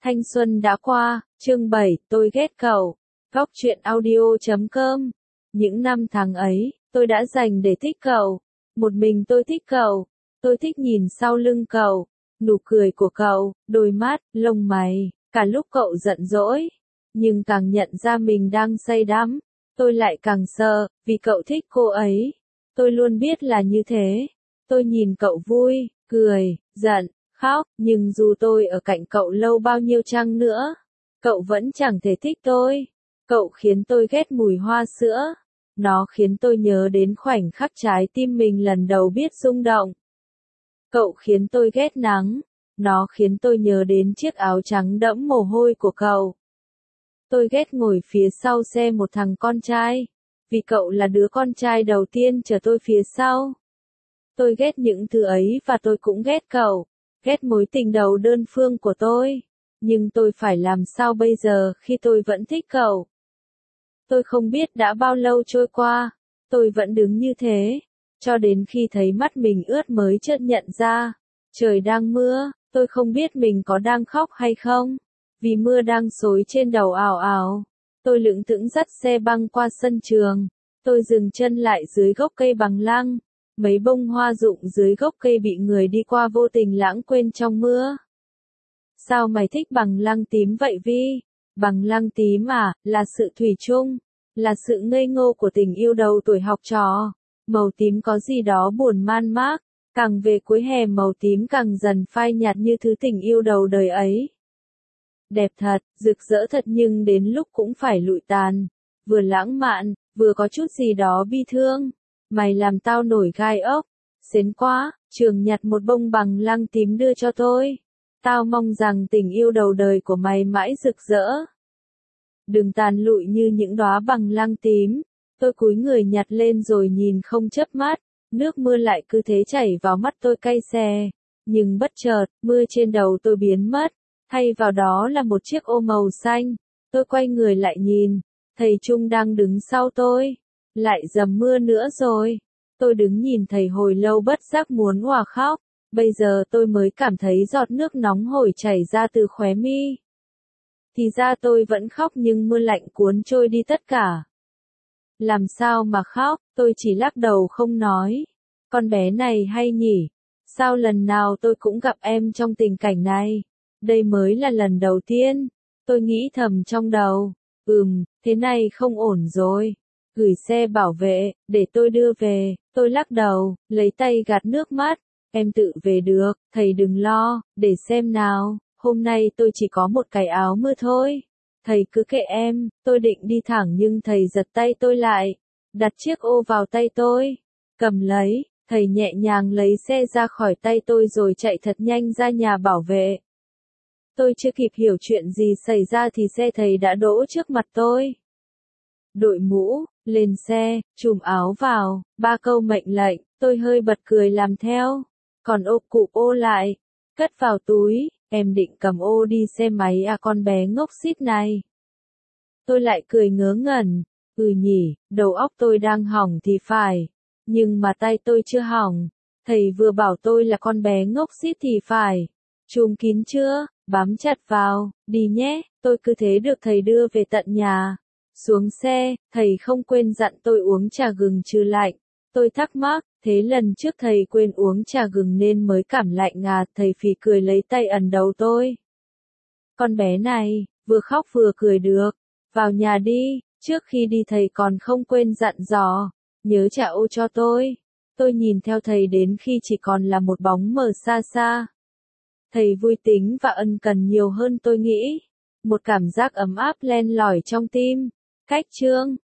Thanh xuân đã qua, chương 7, tôi ghét cậu. Góc truyện audio.com. Những năm tháng ấy, tôi đã dành để thích cậu. Một mình tôi thích cậu. Tôi thích nhìn sau lưng cậu, nụ cười của cậu, đôi mắt, lông mày, cả lúc cậu giận dỗi. Nhưng càng nhận ra mình đang say đắm, tôi lại càng sợ, vì cậu thích cô ấy. Tôi luôn biết là như thế. Tôi nhìn cậu vui, cười, giận, khóc, nhưng dù tôi ở cạnh cậu lâu bao nhiêu chăng nữa, cậu vẫn chẳng thể thích tôi. Cậu khiến tôi ghét mùi hoa sữa. Nó khiến tôi nhớ đến khoảnh khắc trái tim mình lần đầu biết rung động. Cậu khiến tôi ghét nắng. Nó khiến tôi nhớ đến chiếc áo trắng đẫm mồ hôi của cậu. Tôi ghét ngồi phía sau xe một thằng con trai, vì cậu là đứa con trai đầu tiên chở tôi phía sau. Tôi ghét những thứ ấy và tôi cũng ghét cậu, ghét mối tình đầu đơn phương của tôi. Nhưng tôi phải làm sao bây giờ khi tôi vẫn thích cậu? Tôi không biết đã bao lâu trôi qua, tôi vẫn đứng như thế, cho đến khi thấy mắt mình ướt mới chợt nhận ra, trời đang mưa, tôi không biết mình có đang khóc hay không, vì mưa đang xối trên đầu ào ào. Tôi lững thững dắt xe băng qua sân trường, tôi dừng chân lại dưới gốc cây bằng lăng, mấy bông hoa rụng dưới gốc cây bị người đi qua vô tình lãng quên trong mưa. Sao mày thích bằng lăng tím vậy Vi? Bằng lăng tím à, là sự thủy chung, là sự ngây ngô của tình yêu đầu tuổi học trò. Màu tím có gì đó buồn man mác, càng về cuối hè màu tím càng dần phai nhạt như thứ tình yêu đầu đời ấy. Đẹp thật, rực rỡ thật nhưng đến lúc cũng phải lụi tàn, vừa lãng mạn, vừa có chút gì đó bi thương. Mày làm tao nổi gai ốc, xến quá. Trường nhặt một bông bằng lăng tím đưa cho tôi. Tao mong rằng tình yêu đầu đời của mày mãi rực rỡ. Đừng tàn lụi như những đóa bằng lăng tím. Tôi cúi người nhặt lên rồi nhìn không chớp mắt, nước mưa lại cứ thế chảy vào mắt tôi cay xè. Nhưng bất chợt, mưa trên đầu tôi biến mất, thay vào đó là một chiếc ô màu xanh. Tôi quay người lại nhìn, thầy Trung đang đứng sau tôi. Lại dầm mưa nữa rồi. Tôi đứng nhìn thầy hồi lâu bất giác muốn òa khóc. Bây giờ tôi mới cảm thấy giọt nước nóng hổi chảy ra từ khóe mi. Thì ra tôi vẫn khóc nhưng mưa lạnh cuốn trôi đi tất cả. Làm sao mà khóc, tôi chỉ lắc đầu không nói. Con bé này hay nhỉ? Sao lần nào tôi cũng gặp em trong tình cảnh này? Đây mới là lần đầu tiên. Tôi nghĩ thầm trong đầu. Thế này không ổn rồi. Gửi xe bảo vệ, để tôi đưa về. Tôi lắc đầu, lấy tay gạt nước mắt. Em tự về được, thầy đừng lo, để xem nào. Hôm nay tôi chỉ có một cái áo mưa thôi. Thầy cứ kệ em. Tôi định đi thẳng nhưng thầy giật tay tôi lại, đặt chiếc ô vào tay tôi, cầm lấy. Thầy nhẹ nhàng lấy xe ra khỏi tay tôi rồi chạy thật nhanh ra nhà bảo vệ. Tôi chưa kịp hiểu chuyện gì xảy ra thì xe thầy đã đỗ trước mặt tôi. Đội mũ, lên xe, trùm áo vào, 3 câu mệnh lệnh, tôi hơi bật cười làm theo. Còn ô cụ ô lại, cất vào túi. Em định cầm ô đi xe máy à con bé ngốc xít này? Tôi lại cười ngớ ngẩn. Nhỉ, đầu óc tôi đang hỏng thì phải. Nhưng mà tay tôi chưa hỏng. Thầy vừa bảo tôi là con bé ngốc xít thì phải. Chùm kín chưa? Bám chặt vào, đi nhé. Tôi cứ thế được thầy đưa về tận nhà. Xuống xe, thầy không quên dặn tôi uống trà gừng trừ lạnh. Tôi thắc mắc, thế lần trước thầy quên uống trà gừng nên mới cảm lạnh à? Thầy phì cười lấy tay ẩn đầu tôi. Con bé này, vừa khóc vừa cười được. Vào nhà đi, trước khi đi thầy còn không quên dặn dò, nhớ trả ô cho tôi. Tôi nhìn theo thầy đến khi chỉ còn là một bóng mờ xa xa. Thầy vui tính và ân cần nhiều hơn tôi nghĩ. Một cảm giác ấm áp len lỏi trong tim. Cách chương